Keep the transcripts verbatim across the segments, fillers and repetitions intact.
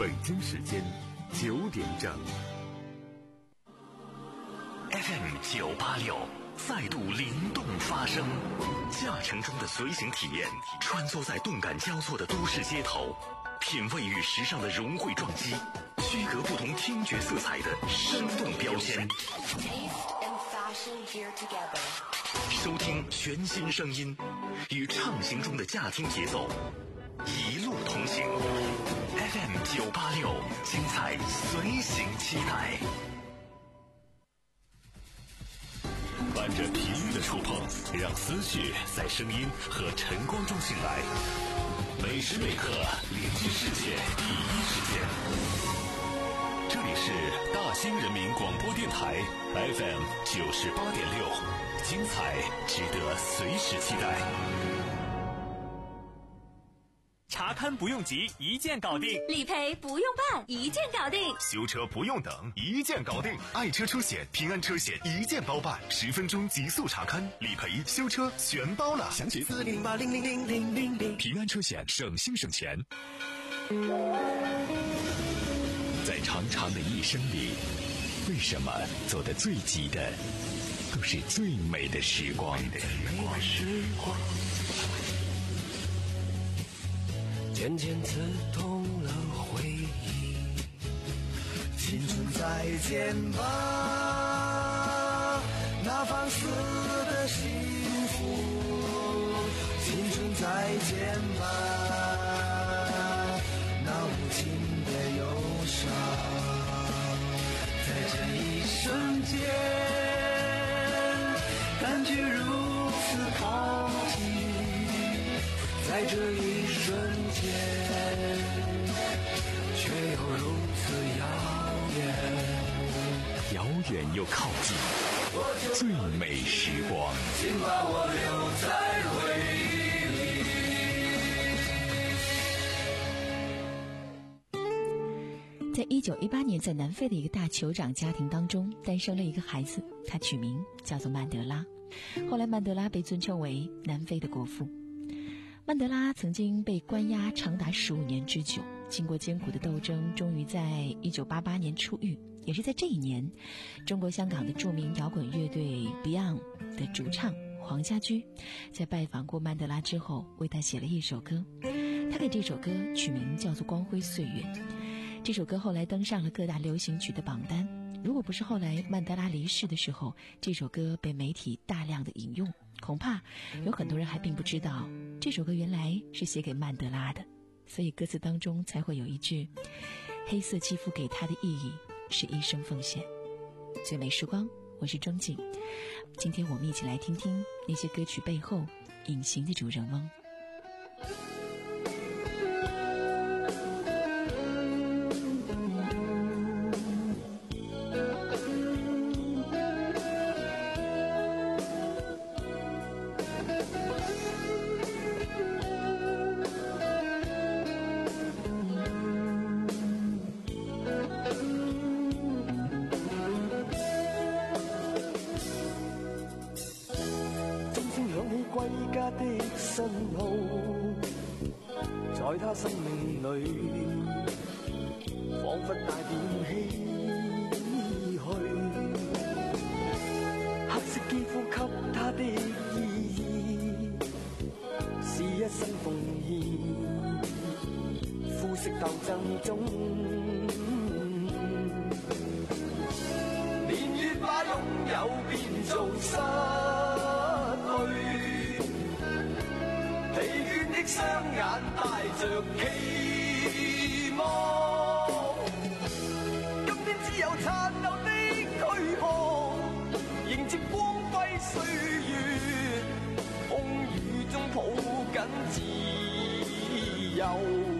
北京时间九点整。 F M 九八六再度灵动发声，驾乘中的随行体验，穿梭在动感交错的都市街头，品味与时尚的融汇撞击，区隔不同听觉色彩的生动标签。收听全新声音，与畅行中的驾听节奏，一路同行。F M 九八六，精彩随行期待。伴着体育的触碰，让思绪在声音和晨光中醒来。每时每刻连接世界第一时间。这里是大兴人民广播电台 F M 九十八点六，精彩值得随时期待。 查勘不用急，一键搞定； 理赔不用办，一键搞定； 修车不用等，一键搞定。爱车出险，平安车险一键包办，十分钟极速查勘，理赔、修车全包了。详情四零八零零零零零零。平安车险，省心省钱。 在长长的一生里，为什么走得最急的都是最美的时光？ 渐渐刺痛了回忆，青春再见吧，那放肆的幸福，青春再见吧，那无情的忧伤，在这一瞬间感觉如此靠近，在这一瞬间却又如此遥远， 遥远又靠近，最美时光， 请把我留在回忆里。 在一九一八年，在南非的一个大酋长家庭当中诞生了一个孩子，他取名叫做曼德拉。后来曼德拉被尊称为南非的国父。曼德拉曾经被关押长达十五年之久，经过艰苦的斗争，终于在一九八八年出狱。也是在这一年，中国香港的著名摇滚乐队 Beyond 的主唱黄家驹在拜访过曼德拉之后，为他写了一首歌。他给这首歌取名叫做《光辉岁月》。这首歌后来登上了各大流行曲的榜单。如果不是后来曼德拉离世的时候，这首歌被媒体大量的引用，恐怕有很多人还并不知道这首歌原来是写给曼德拉的。所以歌词当中才会有一句，黑色肌肤给他的意义是一生奉献。最美时光，我是钟静。今天我们一起来听听那些歌曲背后隐形的主人翁。 歸家的新路，在他生命裏彷彿帶點唏噓，黑色肌膚給他的意義是一生奉獻，膚色鬥爭中年月把擁有變做失去，疲倦的雙眼帶着期望，今天只有殘留的軀殼，迎接光輝歲月，風雨中抱緊自由，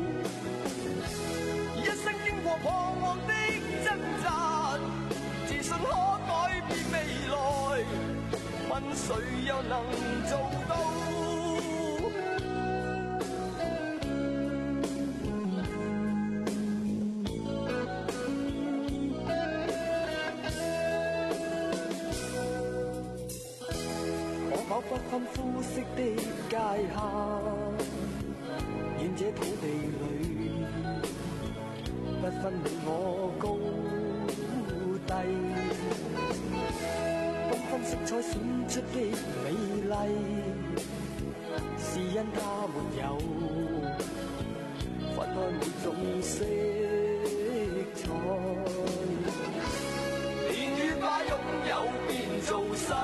一生經過彷徨的掙扎，自信可改變未來，問誰又能做到？可否不分膚色的界限，願這土地裏不分你我高低，缤纷色彩閃出的美麗，是因它沒有分開每種色彩，年月把擁有變做失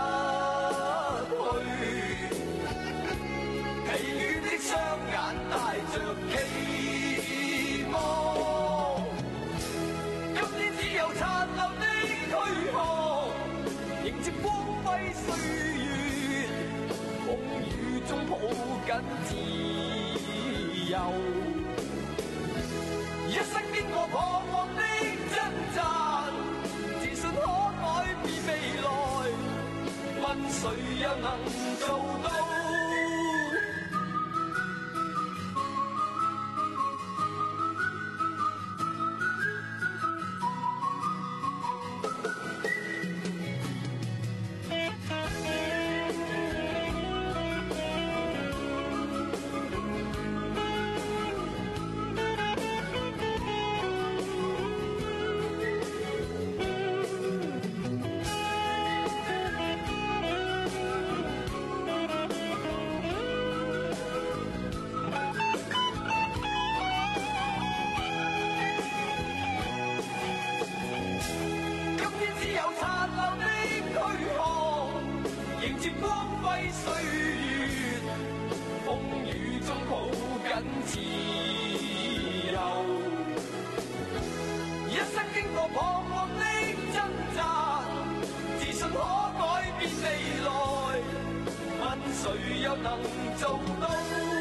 去，疲倦的雙眼帶着期望，今天只有殘留的軀殼，迎接光輝歲月，風雨中抱緊自由，一生經過彷徨的掙扎，自信可改變未來，問誰又能做到？誰又能做到？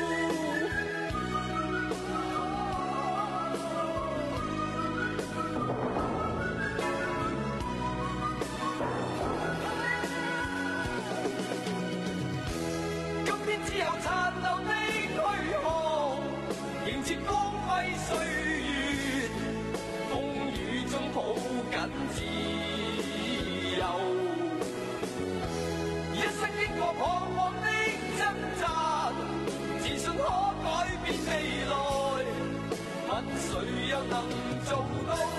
今天只有殘留的軀殼，迎接光輝歲月，風雨中抱緊自由。一生經過彷徨的掙扎，自信可改變未來，問誰又能做到？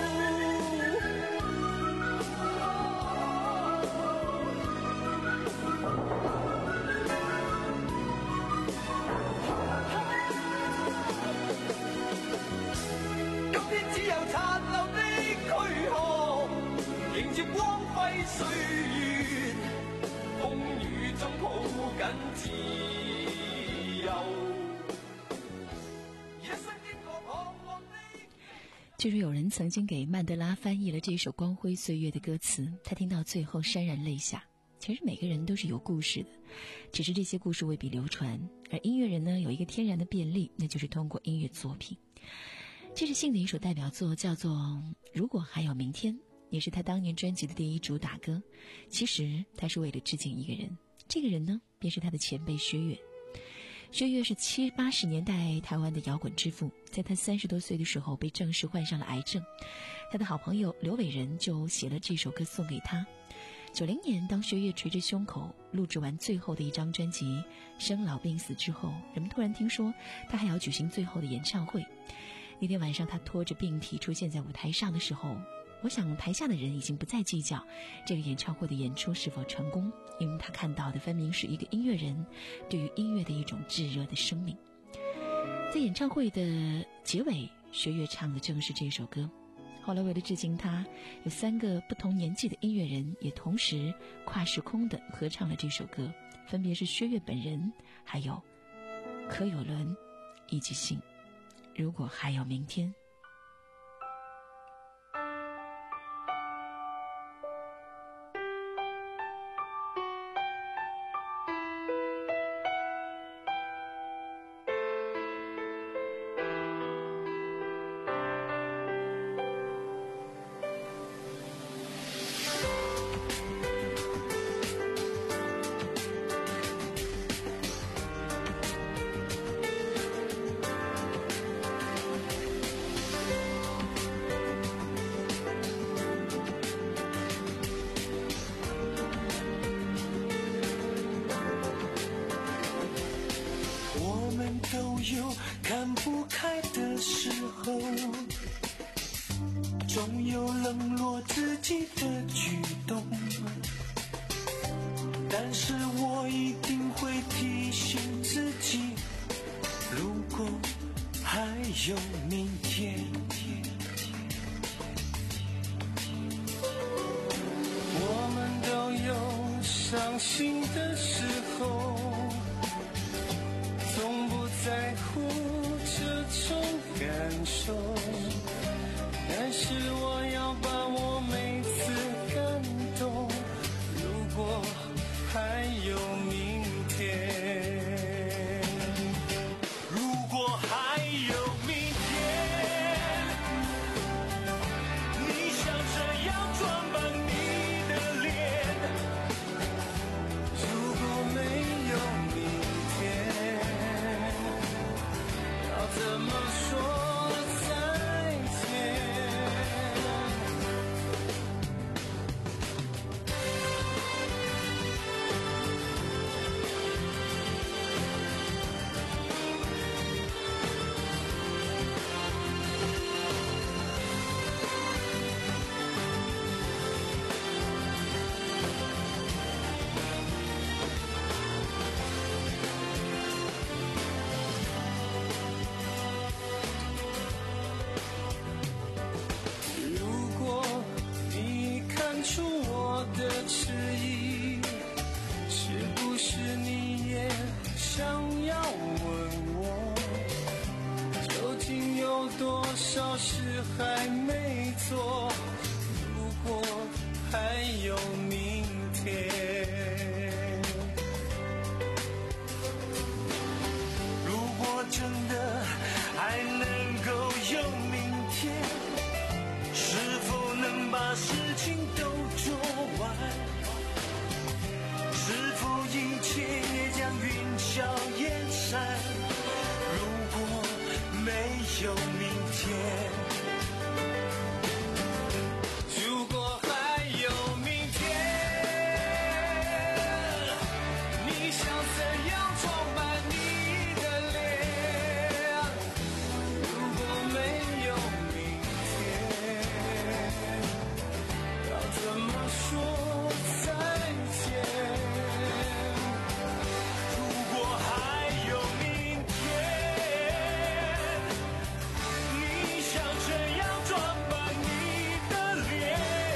今天只有殘留的軀殼，迎接光輝歲月，風雨中抱緊自由。 据说有人曾经给曼德拉翻译了这首《光辉岁月》的歌词，他听到最后潸然泪下。其实每个人都是有故事的，只是这些故事未必流传。而音乐人呢，有一个天然的便利，那就是通过音乐作品。这是信的一首代表作，叫做《如果还有明天》，也是他当年专辑的第一主打歌。其实他是为了致敬一个人，这个人呢，便是他的前辈薛岳。薛岳是七八十年代台湾的摇滚之父，在他三十多岁的时候被证实患上了癌症，他的好朋友刘伟仁就写了这首歌送给他。九零年，当薛岳捶着胸口录制完最后的一张专辑《生老病死》之后，人们突然听说他还要举行最后的演唱会。那天晚上，他拖着病体出现在舞台上的时候，我想台下的人已经不再计较这个演唱会的演出是否成功，因为他看到的分明是一个音乐人对于音乐的一种炙热的生命。在演唱会的结尾，薛岳唱的正是这首歌。后来为了致敬他，有三个不同年纪的音乐人也同时跨时空的合唱了这首歌，分别是薛岳本人，还有柯有伦以及信。如果还有明天。 总有冷落自己的举动，但是我一定会提醒自己，如果还有明天。我们都有伤心的时候，从不在乎这种感受，但是我要把握每次感动，如果还有明天，如果还有明天，你想怎样装扮你的脸？如果没有明天，要怎么说再见？出我的迟疑，是不是你也想要问我，究竟有多少事还没做？如果还有明天，如果真的还能够有明天，是否能把事情都做完？是否一切也将云消烟散？如果没有明天，如果还有明天，你想怎样装扮你的脸？如果没有明天，要怎么说再见？如果还有明天，你想怎样装扮你的脸？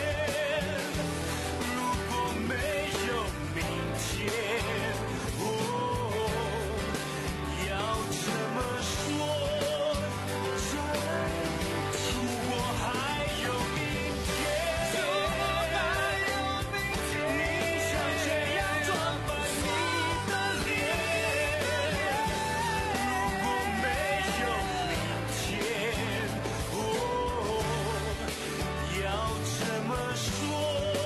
如果没有明天，哦，要怎么说再见？如果还有明天，你想怎样装扮你的脸？如果没有明天，哦，要怎么说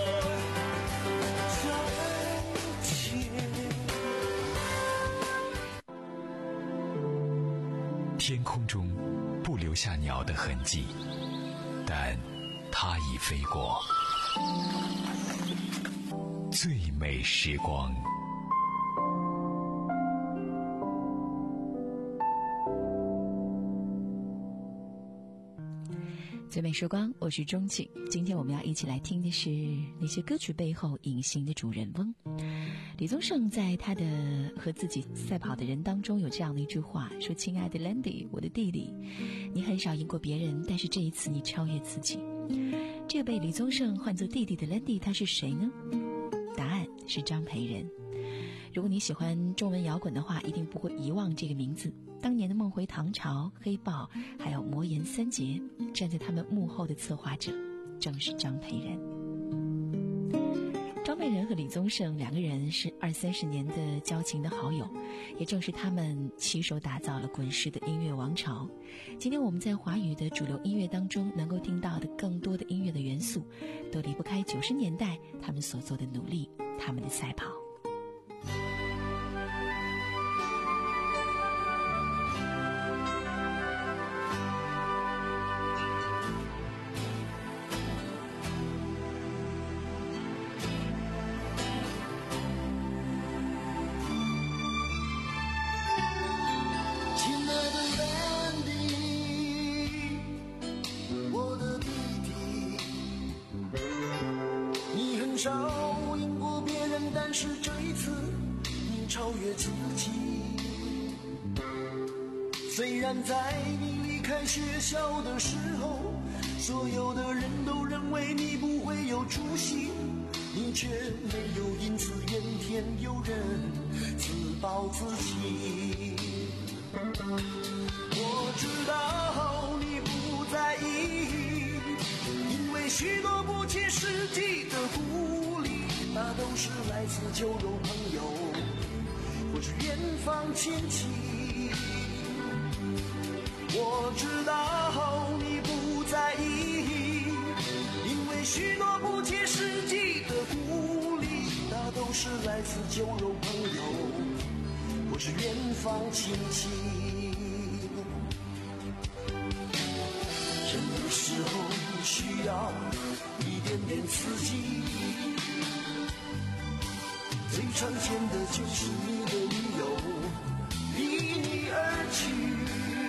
再见？ 天空中不留下鸟的痕迹，但它已飞过。最美时光。 最美时光，我是钟景。今天我们要一起来听的是那些歌曲背后隐形的主人翁。李宗盛在他的和自己赛跑的人当中有这样的一句话，说：亲爱的 Landy， 我的弟弟，你很少赢过别人，但是这一次你超越自己。这个被李宗盛唤作弟弟的 Landy 他是谁呢？答案是张培仁。如果你喜欢中文摇滚的话，一定不会遗忘这个名字。当年的梦回唐朝、黑豹还有魔岩三杰，站在他们幕后的策划者正是张培仁。张培仁和李宗盛两个人是二三十年的交情的好友，也正是他们携手打造了滚石的音乐王朝。今天我们在华语的主流音乐当中能够听到的更多的音乐的元素，都离不开九十年代他们所做的努力，他们的赛跑。 亲爱的 Landy， 我的弟弟， 年少赢过别人，但是这一次你超越自己。虽然在你离开学校的时候，所有的人都认为你不会有出息，你却没有因此怨天尤人，自暴自弃。我知道你不在意，因为许多不切实际的鼓励，那都是来自酒肉朋友或是远方亲戚。我知道你不在意，因为许多不切实际的鼓励，那都是来自酒肉朋友或是远方亲戚。人有时候需要一点点刺激，最常见的就是你的女友离你而去。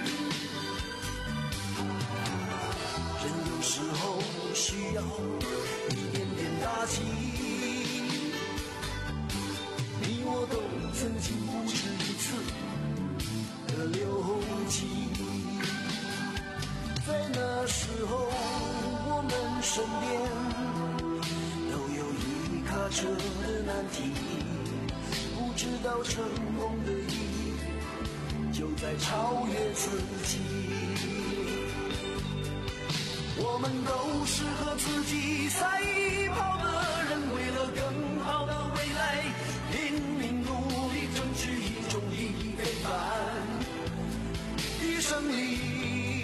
人有时候需要一点点打击，你我都曾经不止一次的流涕。在那时候我们身边都有一卡车的难题，不知道成功的意义就在超越自己。我们都是和自己赛跑的人，为了更好的未来拼命努力，争取一种意义非凡的胜利。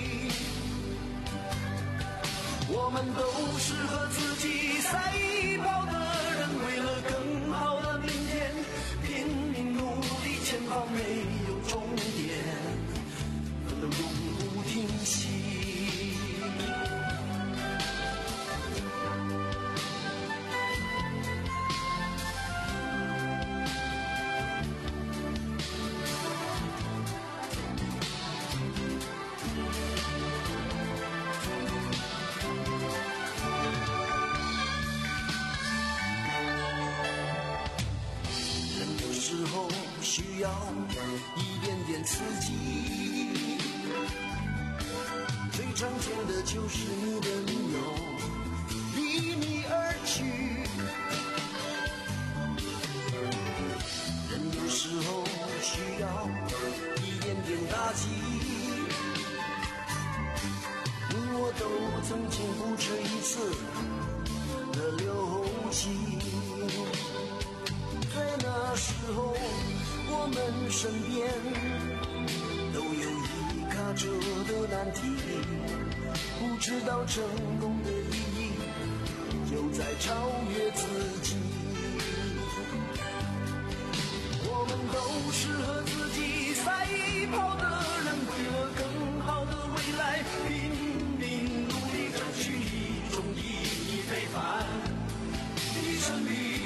我们都是和自己赛跑的人，为了更好的明天拼命努力，前方没有终点，奋斗永不停息。需要一点点刺激，最常见的就是你的女友离你而去。人有时候需要一点点打击，你我都曾经不止一次的流涕。在那时候我们身边都有一卡车的难题，不知道成功的意义就在超越自己。我们都是和自己赛跑的人，为了更好的未来拼命努力，争取一种意义非凡的胜利。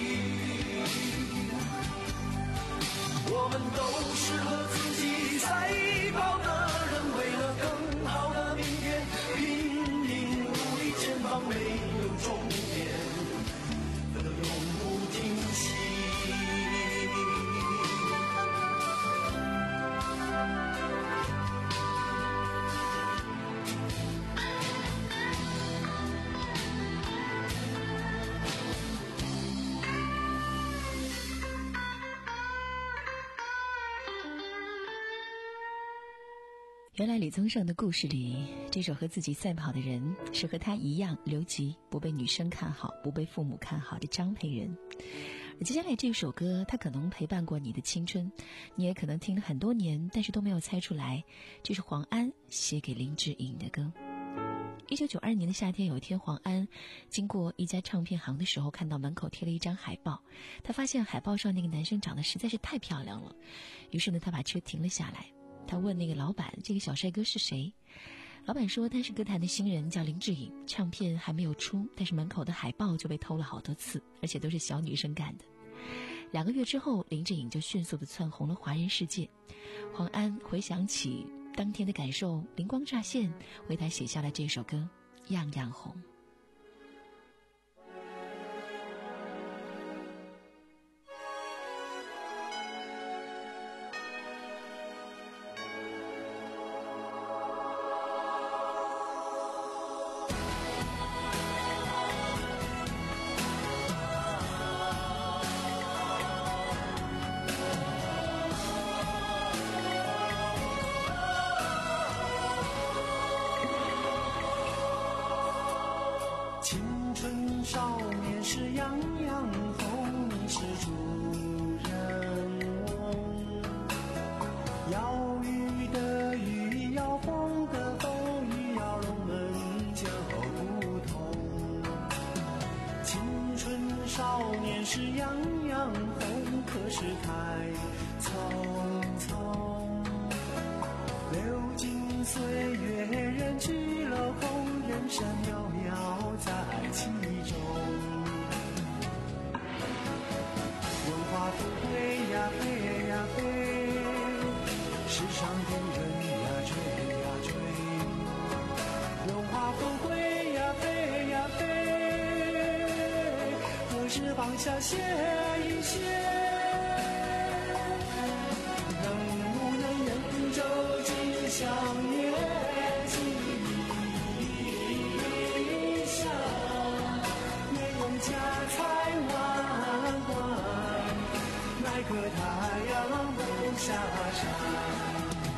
我们都是和自己赛跑的人，为了更好的明天拼命努力，前方没有终点，奋斗永不停息。 原来李宗盛的故事里，这首和自己赛跑的人是和他一样留级，不被女生看好，不被父母看好的张培仁。而接下来这首歌，它可能陪伴过你的青春，你也可能听了很多年，但是都没有猜出来，这是黄安写给林志颖的歌。一九九二年的夏天，有一天黄安经过一家唱片行的时候，看到门口贴了一张海报，他发现海报上那个男生长得实在是太漂亮了，于是呢，他把车停了下来。他问那个老板，这个小帅哥是谁？老板说他是歌坛的新人，叫林志颖，唱片还没有出，但是门口的海报就被偷了好多次，而且都是小女生干的。两个月之后，林志颖就迅速地窜红了华人世界。黄安回想起当天的感受，灵光乍现，为他写下了这首歌《样样红》。 青春少年是样样红，你是主人翁。要雨的雨，要风的风，雨要龙门脚不同。青春少年是样样红，可是太匆匆。流金岁月，人去楼空，人生渺渺在其中。文化富贵呀飞呀飞，世上的人呀追呀追。文化富贵呀飞呀飞，何时放下歇一歇？能不能人舟吉祥月？家财万贯，奈可太阳不下山。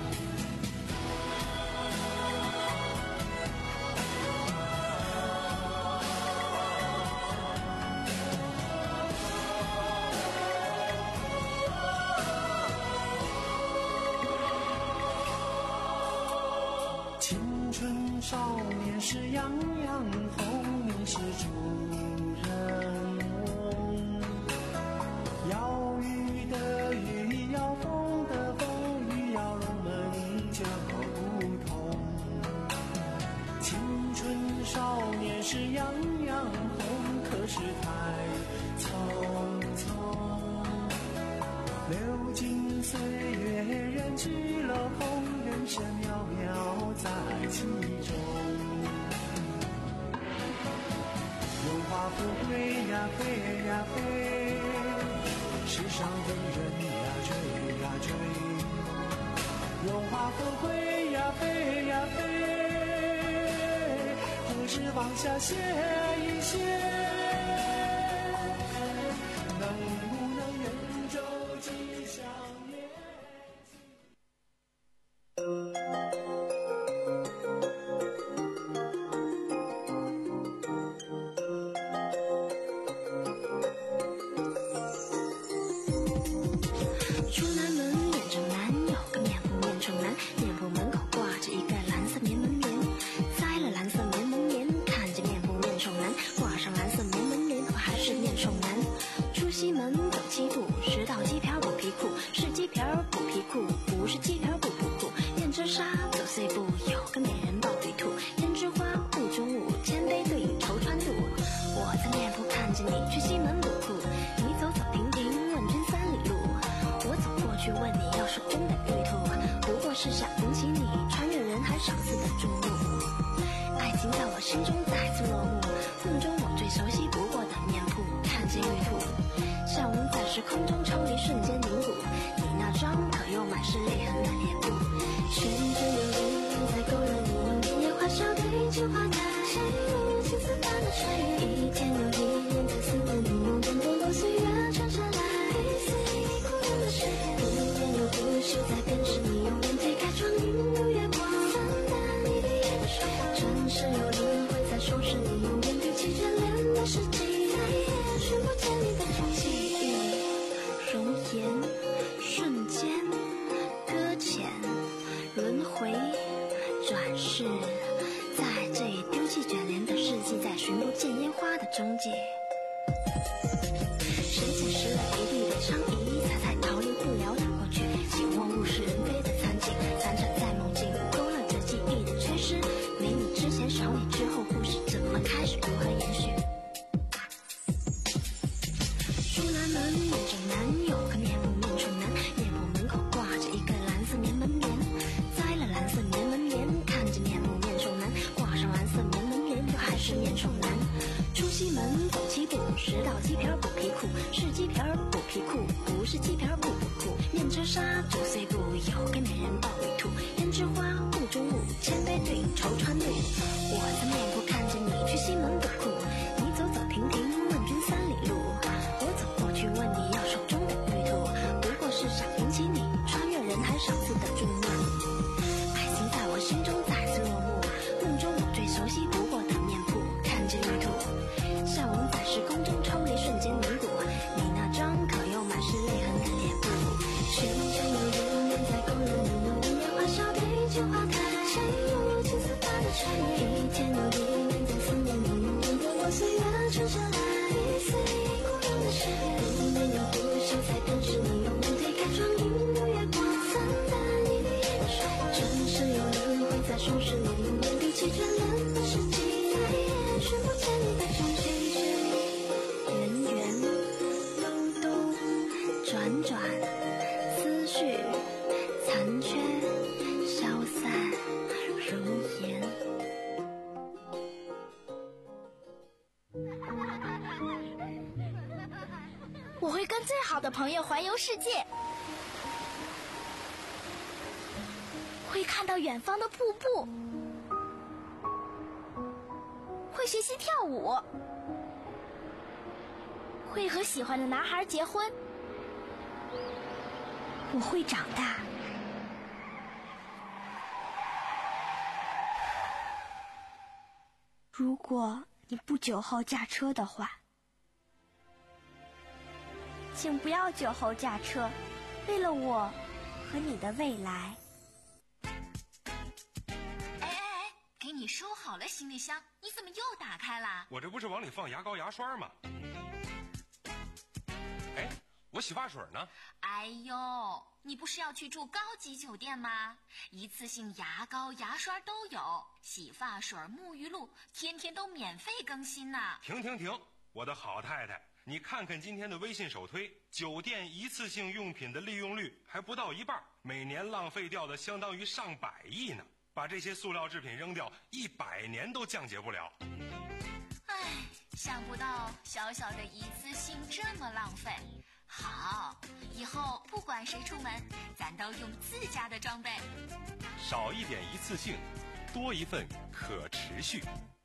青春少年是样样红，你是主人翁。要雨的雨，要风的风，雨要龙门脚不同。青春少年是样样红，可是太匆匆。流金岁月，人去楼空，人生渺渺在其中。荣华富贵呀飞呀飞，世上的人呀追呀追。荣华富贵呀飞呀飞，何时放下歇一歇？能不能人舟吉祥月？ 出南门面正南，有个面铺面冲南，面铺门口挂着一个蓝色棉门帘，栽了蓝色棉门帘，看见面铺面冲南，挂上蓝色棉门帘，可还是面冲南。出西门走七步，十道鸡瓢补皮裤，是鸡瓢补皮裤，不是鸡瓢补皮裤。燕遮纱走碎步，有个美人抱玉兔，胭脂花雾中雾，千杯对影绸穿度。我在面铺看见你去西门补裤，你走走停停问君三里路。我走过去问你要手中的玉兔，不过是想引起你穿越人海赏赐的注目。爱情在我心中再次落幕，梦中我最熟悉不过的面铺，看见玉兔，笑容在时空中抽离，瞬间凝固。你那张可又满是泪痕的脸部，瞬间有人在勾勒你用烟叶花笑对镜花台，青丝般的穿越，一天又一年在思念你用针拨落岁月传下来。不言又不休在便是你用眼推开窗，映入月光，散淡你的眼水。真是有灵魂在收拾你用眼堆起眷恋的世纪，再也寻不见你的记忆。容颜瞬间搁浅轮回转世，在这一丢弃卷帘的世纪，在寻不见烟花的终结。谁捡拾了一地的苍夷，踩踩逃离不了的过去，请问物是人非的残景，残喘在梦境，勾勒着记忆的缺失。没你之前，少你之后，故事怎么开始，如何延续？出南门面正南，有个面铺面冲南，面铺门口挂着一个蓝色棉门帘，栽了蓝色棉门帘，看见面铺面冲南，挂上蓝色棉门帘，可还是面冲南。出西门走七步，十道鸡瓢补皮裤，是鸡瓢补皮裤，不是鸡瓢补皮裤。燕遮纱走碎步，有个美人抱玉兔，胭脂花雾中雾，千杯对影绸穿度。我在面铺看见你去西门补裤，你走走停停问君三里路。我走过去问你要手中的玉兔，不过是想引起你穿越人海赏赐的注目。爱情在我心中再次落幕，梦中我最熟悉不过的面铺，看见玉兔。 我会跟最好的朋友环游世界，会看到远方的瀑布，会学习跳舞，会和喜欢的男孩结婚。我会长大。如果你不久后驾车的话，请不要酒后驾车，为了我和你的未来。 哎哎哎，给你收好了行李箱，你怎么又打开了？ 我这不是往里放牙膏牙刷吗？哎，我洗发水呢？ 哎呦，你不是要去住高级酒店吗？一次性牙膏牙刷都有，洗发水沐浴露天天都免费更新呢。 停停停，我的好太太，你看看今天的微信首推，酒店一次性用品的利用率还不到一半，每年浪费掉的相当于上百亿呢。把这些塑料制品扔掉，一百年都降解不了。 唉，想不到小小的一次性这么浪费。好，以后不管谁出门，咱都用自家的装备。 少一点一次性，多一份可持续。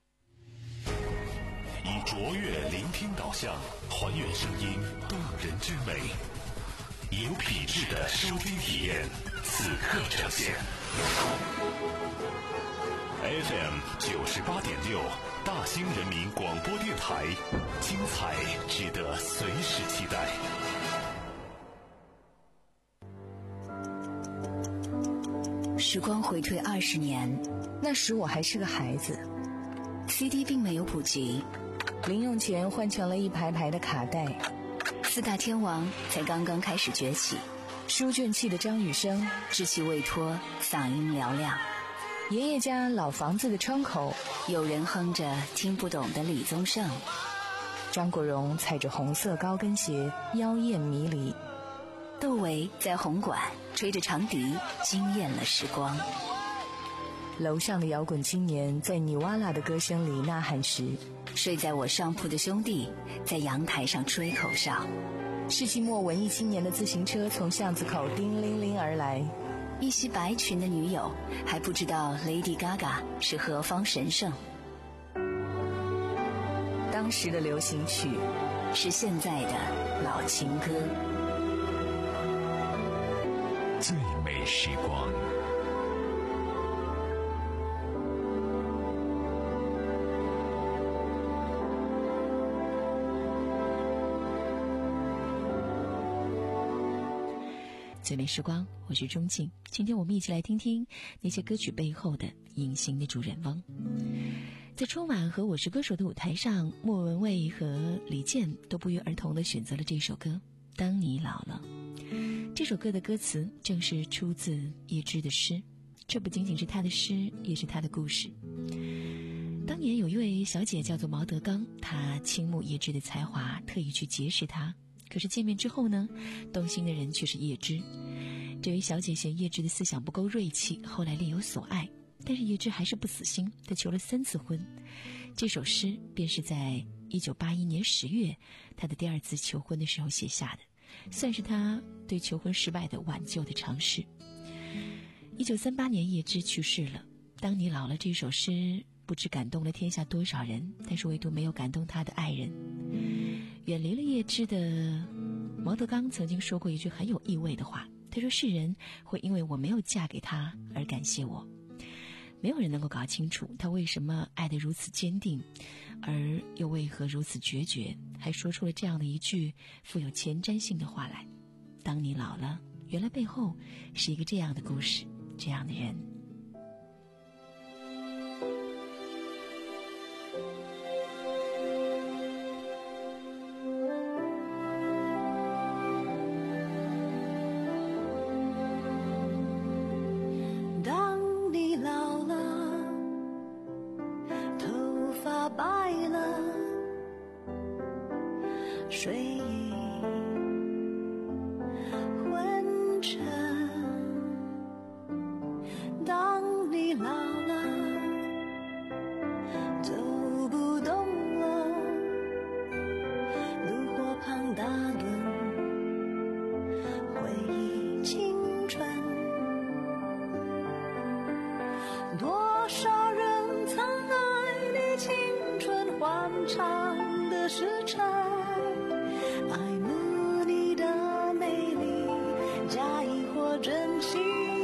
以卓越聆听导向，还原声音动人之美，有品质的收听体验，此刻呈现。F M 九十八点六，大兴人民广播电台，精彩值得随时期待。 时光回退二十年，那时我还是个孩子 ，C D 并没有普及，零用钱换成了一排排的卡带，四大天王才刚刚开始崛起，书卷气的张雨生稚气未脱，嗓音嘹亮。爷爷家老房子的窗口，有人哼着听不懂的李宗盛。张国荣踩着红色高跟鞋，妖艳迷离。窦唯在红馆吹着长笛，惊艳了时光。楼上的摇滚青年在尼瓦拉的歌声里呐喊时，睡在我上铺的兄弟在阳台上吹口哨。世纪末文艺青年的自行车从巷子口叮铃铃而来，一袭白裙的女友还不知道 Lady Gaga 是何方神圣。当时的流行曲是现在的老情歌。 最美时光， 最美时光，我是钟静。今天我们一起来听听那些歌曲背后的隐形的主人翁。在春晚和我是歌手的舞台上，莫文蔚和李健都不约而同地选择了这首歌《当你老了》。这首歌的歌词正是出自叶芝的诗，这不仅仅是他的诗，也是他的故事。当年有一位小姐叫做毛德刚，她倾慕叶芝的才华，特意去结识他。可是见面之后呢，动心的人却是叶芝。这位小姐嫌叶芝的思想不够锐气，后来另有所爱，但是叶芝还是不死心，她求了三次婚。这首诗便是在一九八一年十月她的第二次求婚的时候写下的，算是她对求婚失败的挽救的尝试。一九三八年叶芝去世了，当你老了这首诗不知感动了天下多少人，但是唯独没有感动她的爱人。远离了叶芝的毛德刚曾经说过一句很有意味的话，他说世人会因为我没有嫁给他而感谢我。没有人能够搞清楚他为什么爱得如此坚定，而又为何如此决绝，还说出了这样的一句富有前瞻性的话来。当你老了，原来背后是一个这样的故事，这样的人。 睡意昏沉，当你老了，走不动了，炉火旁打盹， 欢唱的时辰，爱慕你的美丽，假意或真心。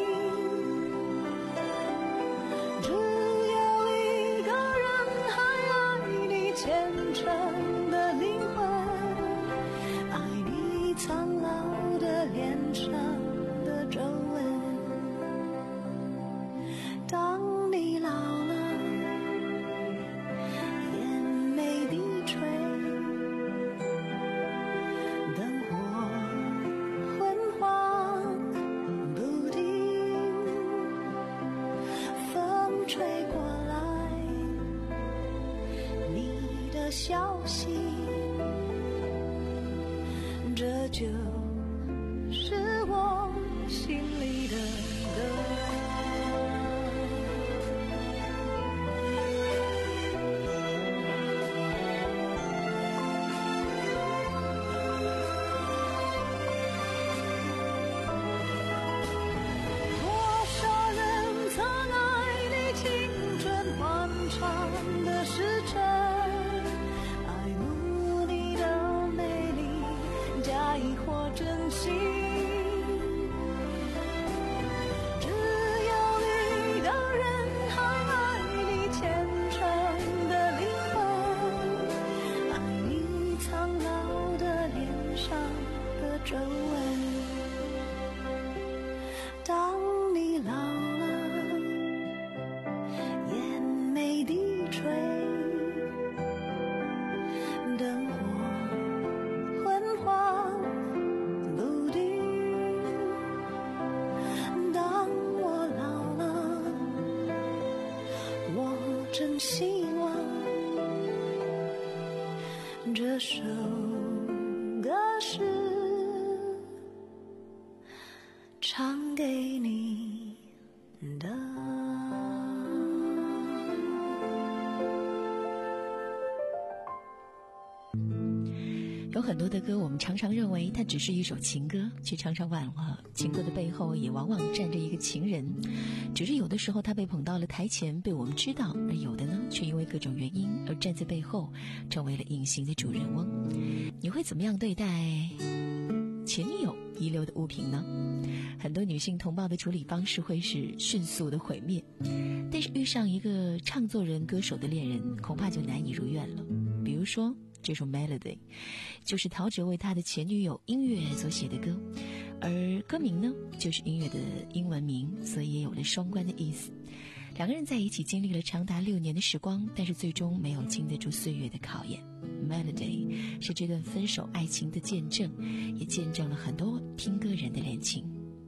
只有一个人还爱你虔诚的灵魂，爱你苍老的脸上的皱纹。当你老了，眼眉低垂，灯火昏黄不定，风吹过来你的消息，这就是我心里的歌。真希望这首歌是唱给你的。 有很多的歌，我们常常认为它只是一首情歌，却常常忘了情歌的背后也往往站着一个情人。只是有的时候他被捧到了台前，被我们知道，而有的呢，却因为各种原因而站在背后，成为了隐形的主人翁。你会怎么样对待前女友遗留的物品呢？很多女性同胞的处理方式会是迅速的毁灭，但是遇上一个唱作人歌手的恋人，恐怕就难以如愿了。比如说这首 Melody 就是陶喆为他的前女友音乐所写的歌，而歌名呢就是音乐的英文名，所以也有了双关的意思。两个人在一起经历了长达六年的时光，但是最终没有经得住岁月的考验。 Melody 是这段分手爱情的见证，也见证了很多听歌人的恋情。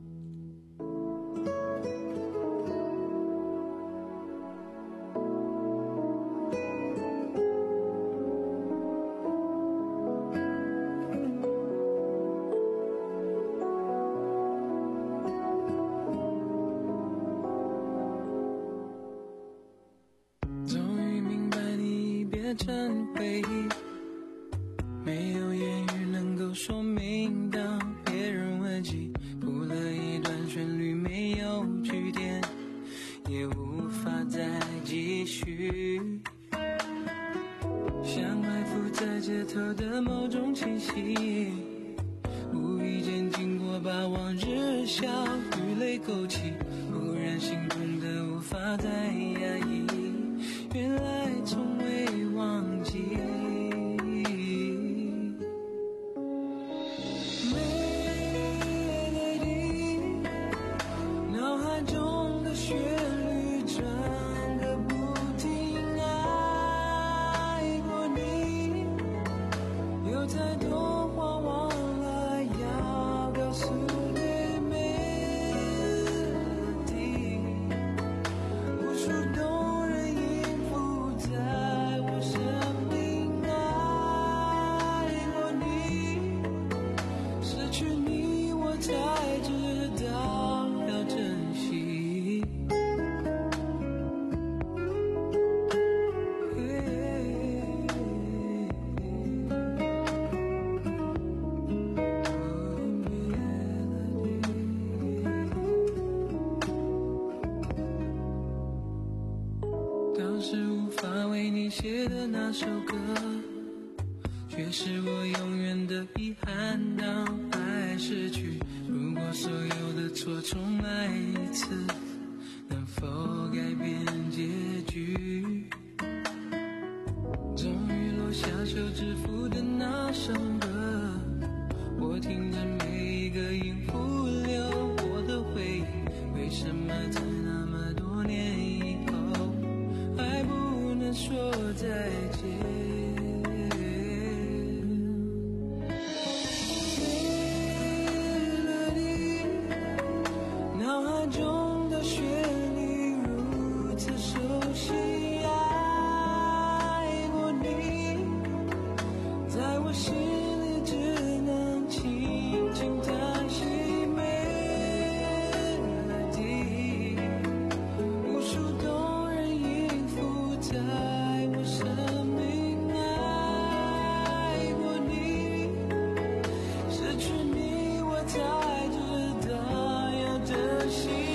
成回忆，没有言语能够说明。当别人问起，谱了一段旋律，没有句点，也无法再继续。像埋伏在街头的某种气息，无意间经过，把往日笑与泪勾起，忽然心痛的无法再压抑。原来从未忘记，美丽的脑海中的旋律转个不停。爱过你，有太多话忘了要告诉你。melody，无数动人音符在的那首歌，却是我永远的遗憾。当爱逝去，如果所有的错重来一次，能否改变结局？终于落下手指符的那首歌，我听着每一个音符流过的回忆，为什么在那么多年以后还不能说再见？脑海中的旋律如此熟悉，爱过你，在我心里只能轻轻叹息。melody， 无数动人音符在我生命，爱过你，失去你我才知道要珍惜。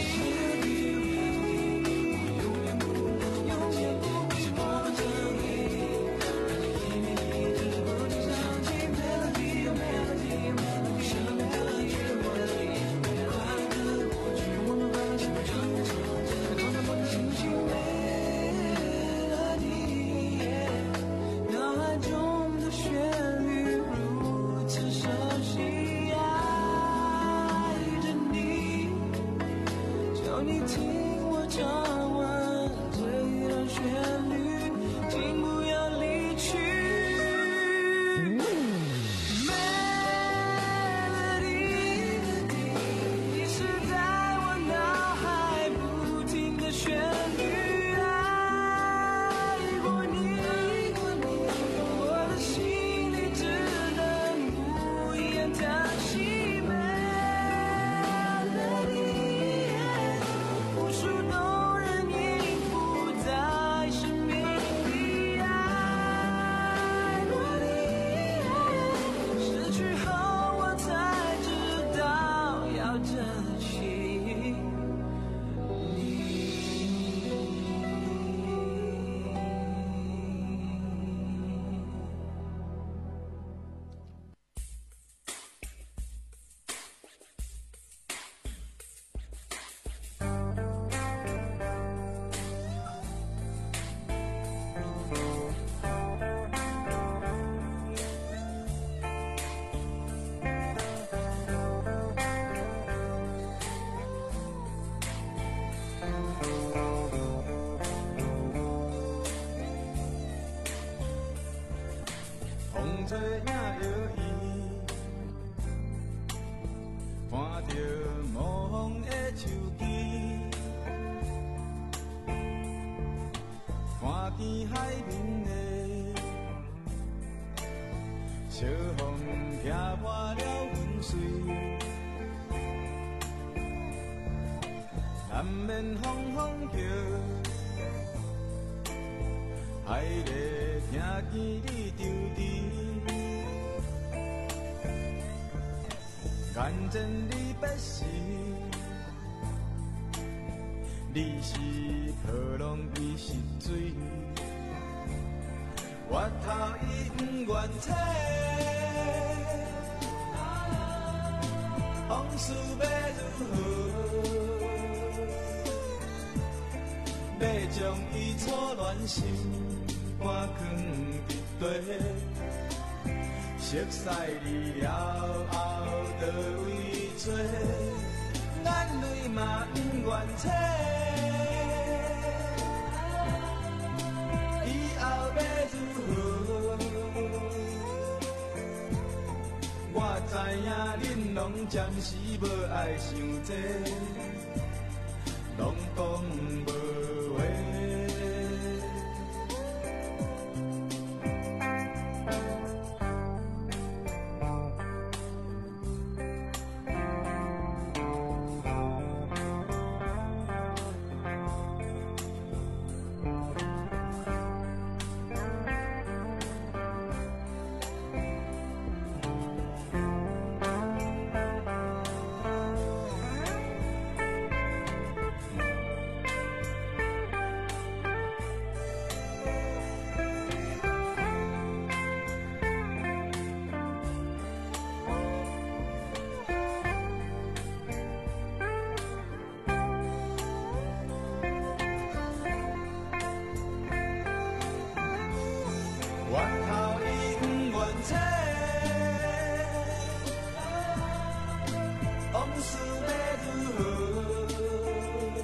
脑海中的旋律如此熟悉，爱着你，求你听我唱完这一段旋律，请不要离去。melody， 你是在我脑海不停的旋律，爱过你，我的心里只能无言叹息。melody， 无数动人音符在生命里，爱过你，失去后我才知道要珍惜你。 风吹影摇曳，伴着无风的手机，看见海面的笑风骑破了云水，南面风风叫，海里听见你丢滴。眼前你别时，你是波浪，伊是水，我头伊不愿切，往事要如何？要将伊错乱心搬放伫地。熟悉你了后，倒位做？眼泪嘛不愿切，以后要如何？我知影恁拢暂时无爱想这，拢讲无话。 源头伊不愿切，往事要如何？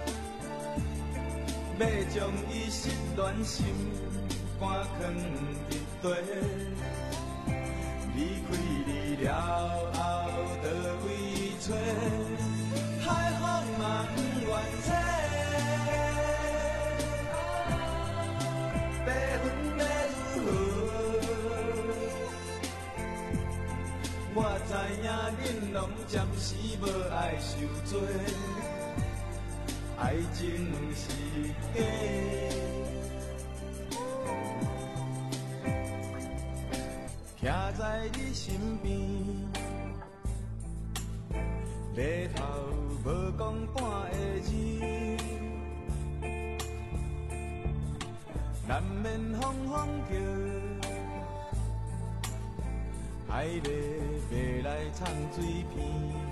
要将伊失恋心肝藏伫地，离开你了后，倒位找？海风嘛不愿切，白云要如何？我知影恁拢暂时无爱受罪，爱情是假。徛在你身边，日头无讲半个字，难免风风叫，海丽要来藏水边。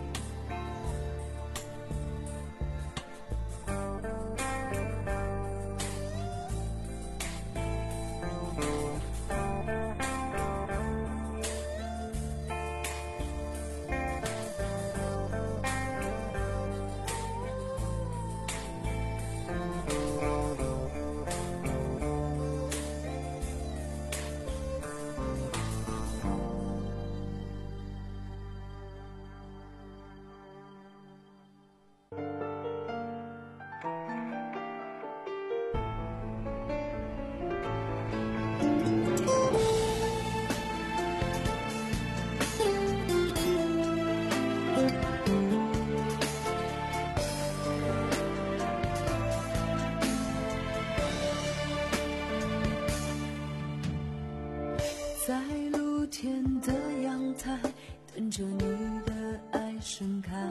在露天的阳台，等着你的爱盛开，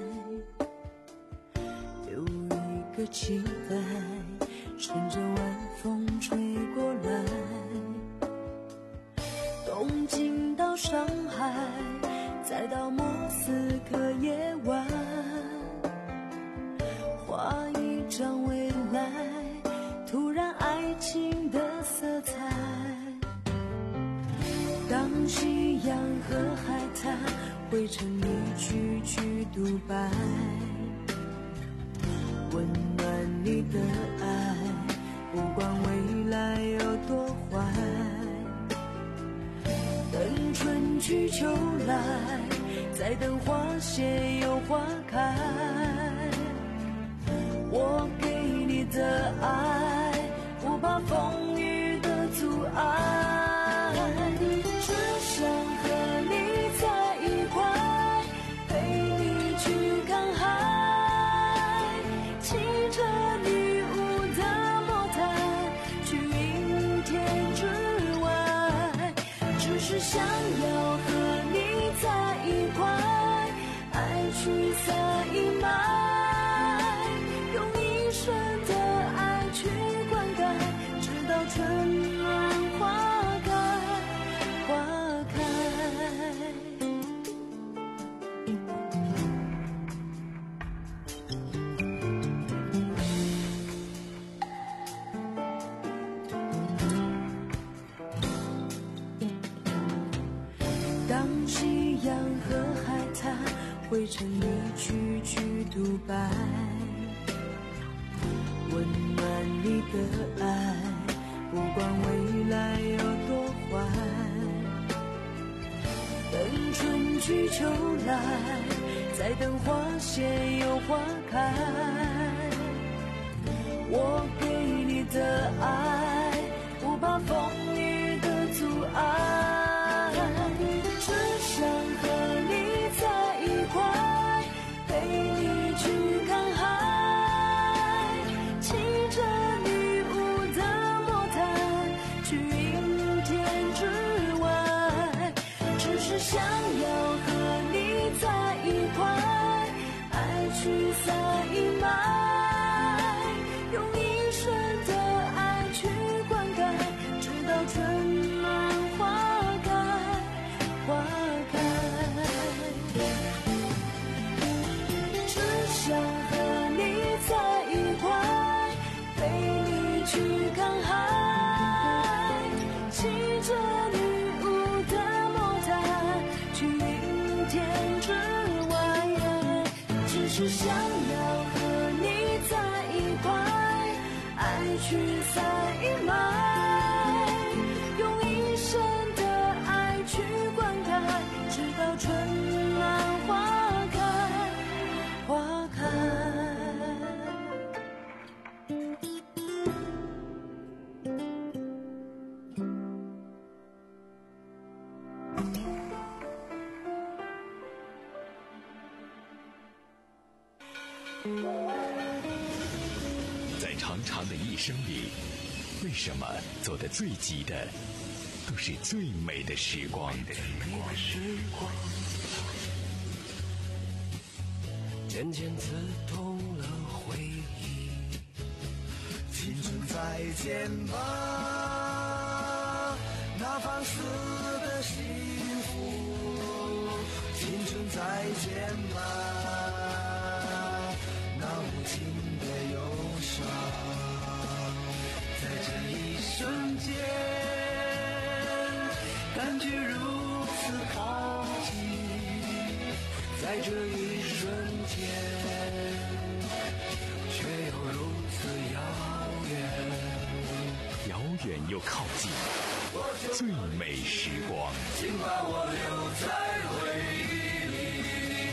留一个期待，趁着晚风吹过来。东京到上海，再到莫斯科夜晚，画一张未来，突然爱情的色彩。当夕阳和海滩汇成一句句独白，温暖你的爱，不管未来有多坏。等春去秋来，再等花谢又花开。我给你的爱，不怕风雨的阻碍。想和你在一块，陪你去看海，骑着女巫的魔毯，去阴天之外。只是想要和你在一块，爱去撒一埋，用一生的爱去灌溉，直到春暖花开。当夕阳和海滩汇成一句句独白，温暖你的爱，不管未来有多坏。等春去秋来，再等花谢又花开。我给你的爱，不怕风雨的阻碍。只想和你在一块，陪你去看海，骑着女巫的魔毯，去阴天之外。只是想要和你在一块，爱去撒一埋，用一生的爱去灌溉，直到春暖花开。花开，只想和你在一块，陪你去看海，骑是想要和你在一块，爱去塞满，用一生的爱去灌溉，直到春暖花开，花开。 在长长的一生里，为什么走得最急的都是最美的时光？ 渐渐刺痛了回忆，青春再见吧，那放肆的幸福，青春再见吧，那无情的忧伤，在这一瞬间感觉如此靠近，在这一瞬间却又如此遥远， 遥远又靠近，最美时光， 请把我留在回忆里。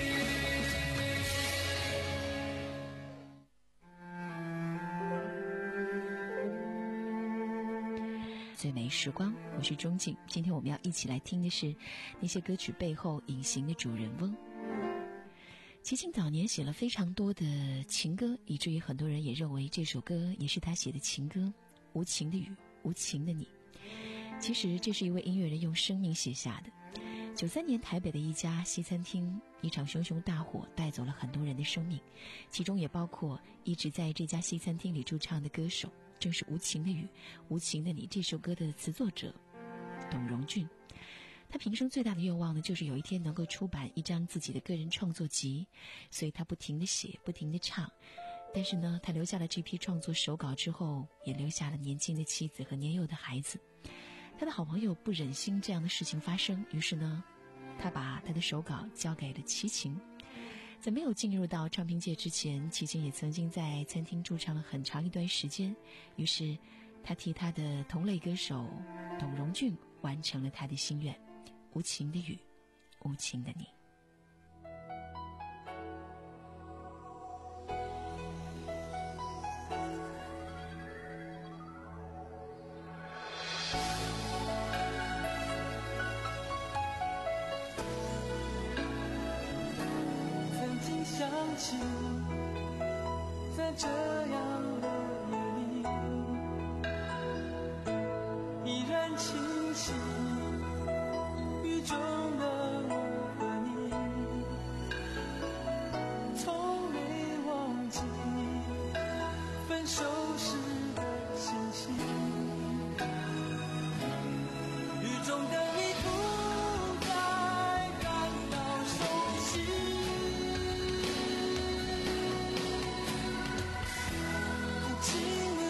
最美时光，我是钟静。今天我们要一起来听的是那些歌曲背后隐形的主人翁。齐秦早年写了非常多的情歌，以至于很多人也认为这首歌也是他写的情歌。无情的雨，无情的你。其实这是一位音乐人用生命写下的。九三年台北的一家西餐厅，一场熊熊大火带走了很多人的生命，其中也包括一直在这家西餐厅里驻唱的歌手，正是无情的雨，无情的你这首歌的词作者董荣俊。他平生最大的愿望呢，就是有一天能够出版一张自己的个人创作集，所以他不停地写，不停地唱。但是呢，他留下了这批创作手稿之后，也留下了年轻的妻子和年幼的孩子。他的好朋友不忍心这样的事情发生，于是呢，他把他的手稿交给了齐秦。在没有进入到唱片界之前，齐秦也曾经在餐厅驻唱了很长一段时间，于是他替他的同类歌手董荣俊完成了他的心愿。无情的雨，无情的你。 曾经想起，在这样的夜里，依然清晰雨中的我和你，从没忘记分手时的信息。雨中的你不再感到熟悉，无情的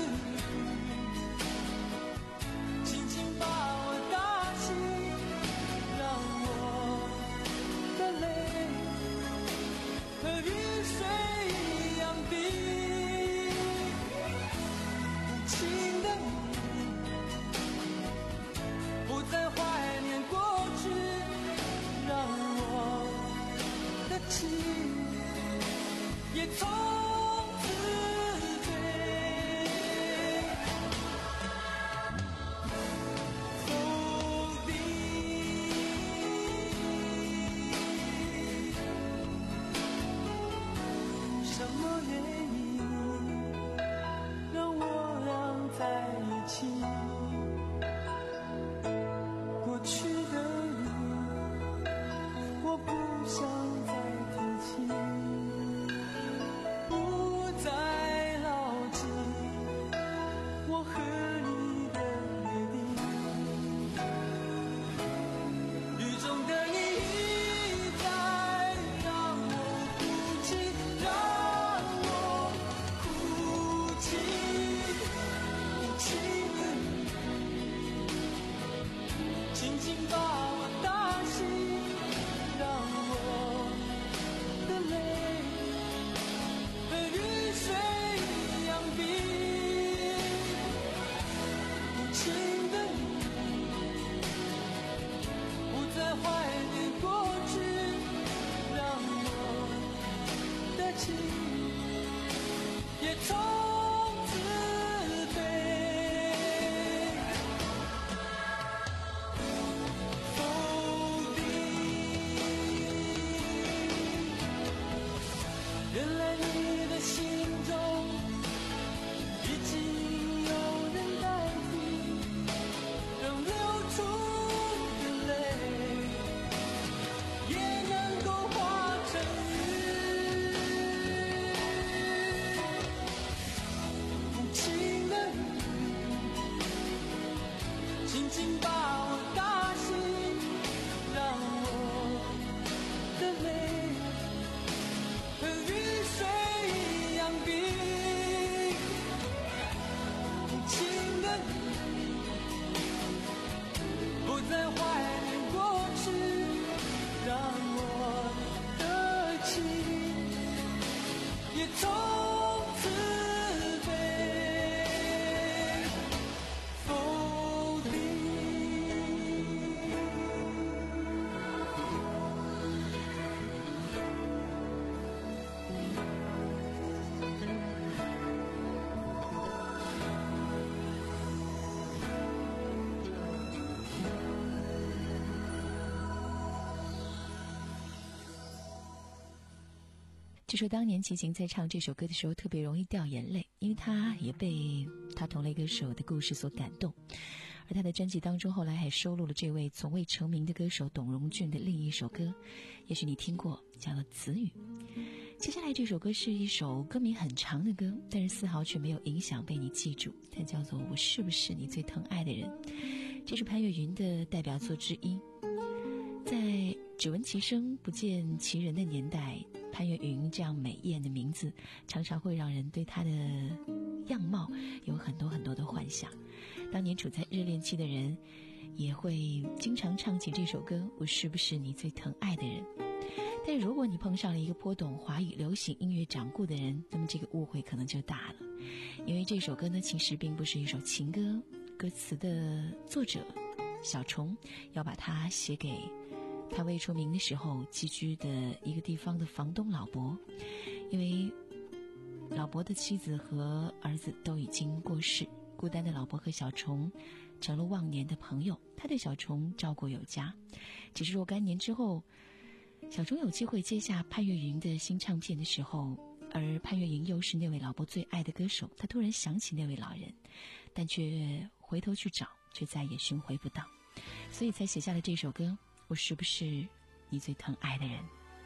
雨轻轻把我打醒，让我怀念过去，让我的情也从此被否定。原来你的心中已经有人代替，让流出的泪也能够化成雨。无情的雨轻轻把我打醒，让我的泪和雨水一样冰。无情的你不再怀念过去，让我的情也从此被否定。 据说当年齐秦在唱这首歌的时候特别容易掉眼泪，因为他也被他同类歌手的故事所感动。而他的专辑当中后来还收录了这位从未成名的歌手董荣俊的另一首歌，也许你听过，叫做《词语》。接下来这首歌是一首歌名很长的歌，但是丝毫却没有影响被你记住，它叫做《我是不是你最疼爱的人》。这是潘越云的代表作之一。在只闻其声不见其人的年代，潘越云这样美艳的名字常常会让人对她的样貌有很多很多的幻想。当年处在热恋期的人也会经常唱起这首歌，我是不是你最疼爱的人。但如果你碰上了一个颇懂华语流行音乐掌故的人，那么这个误会可能就大了。因为这首歌呢，其实并不是一首情歌，歌词的作者小虫要把它写给他未出名的时候寄居的一个地方的房东老伯。因为老伯的妻子和儿子都已经过世，孤单的老伯和小虫成了忘年的朋友，他对小虫照顾有加。只是若干年之后，小虫有机会接下潘越云的新唱片的时候，而潘越云又是那位老伯最爱的歌手，他突然想起那位老人，但却回头去找，却再也寻回不到，所以才写下了这首歌，我是不是你最疼爱的人。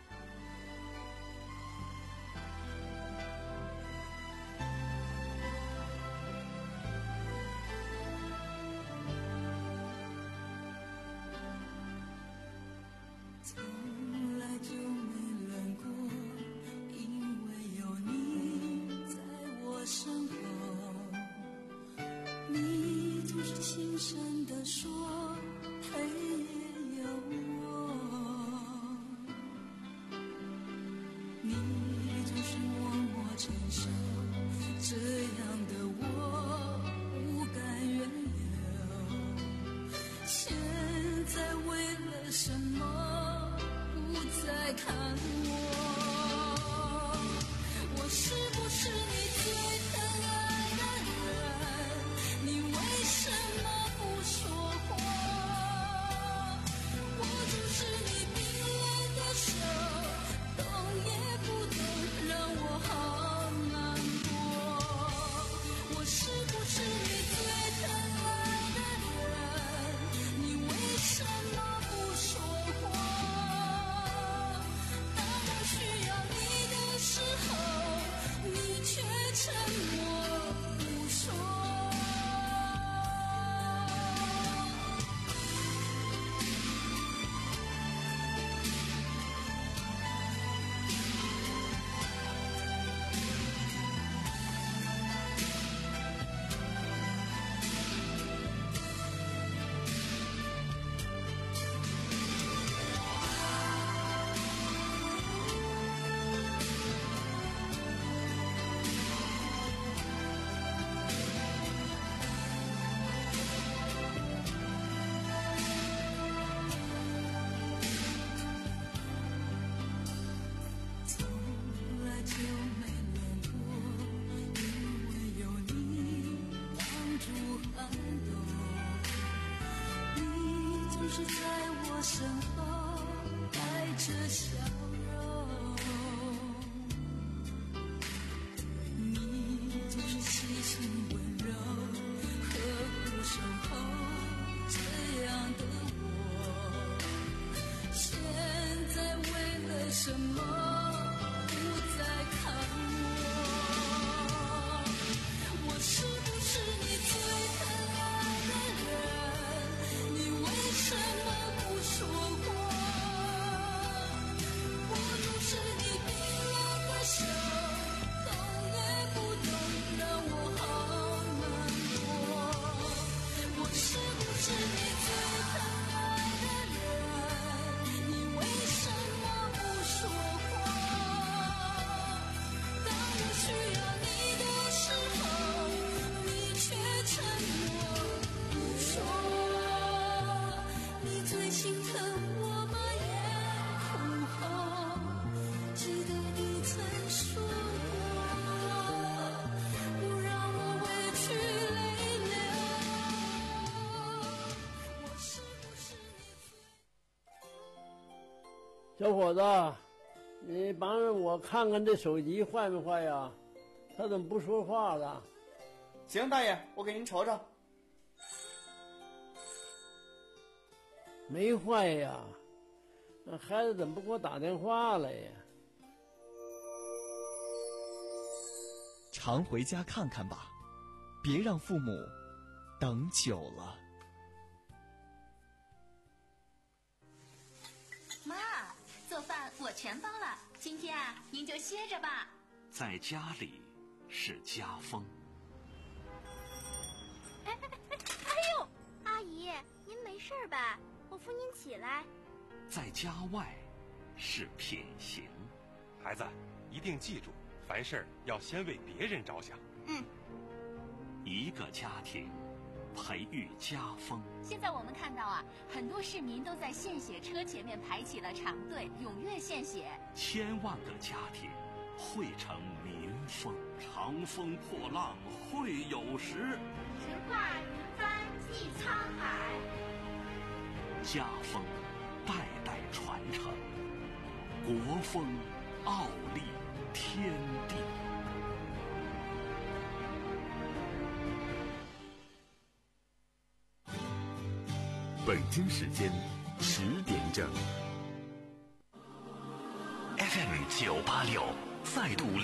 从来就没冷过，因为有你在我身后。你总是轻声地说，黑夜有我。你总是默默承受，这样的我不敢原谅。现在为了什么不再看我？我是不是你最疼爱的人？你为什么不说话？ 是在我身后带着笑容，你就是细心温柔呵护守候这样的我，现在为了什么不再看我？我是不是你最疼爱的人？你为什么不说话？我总是你冰冷的手，动也不动，让我好难过。我是不是你最疼爱的人？你为什么不说话？当我需要你的时候，你却沉默不说。你最心疼我把眼哭红，记得你曾说过，不让我委屈泪流。我是不是你小伙子，你帮着我看看这手机坏没坏呀？他怎么不说话了？ 行，大爷，我给您瞅瞅。 没坏呀，那孩子怎么不给我打电话了呀？ 常回家看看吧，别让父母等久了。 妈，做饭我全包了，今天啊，您就歇着吧。 在家里是家风。 哎哎哎！哎呦，阿姨，您没事吧？我扶您起来。 在家外是品行。 孩子，一定记住，凡事要先为别人着想。 嗯。 一个家庭培育家风。 现在我们看到啊，很多市民都在献血车前面排起了长队，踊跃献血。 千万个家庭汇成民风，长风破浪会有时， 直挂云帆济沧海。 家风代代传承，国风傲立天地。 北京时间十点整 ，F M 九八六再度。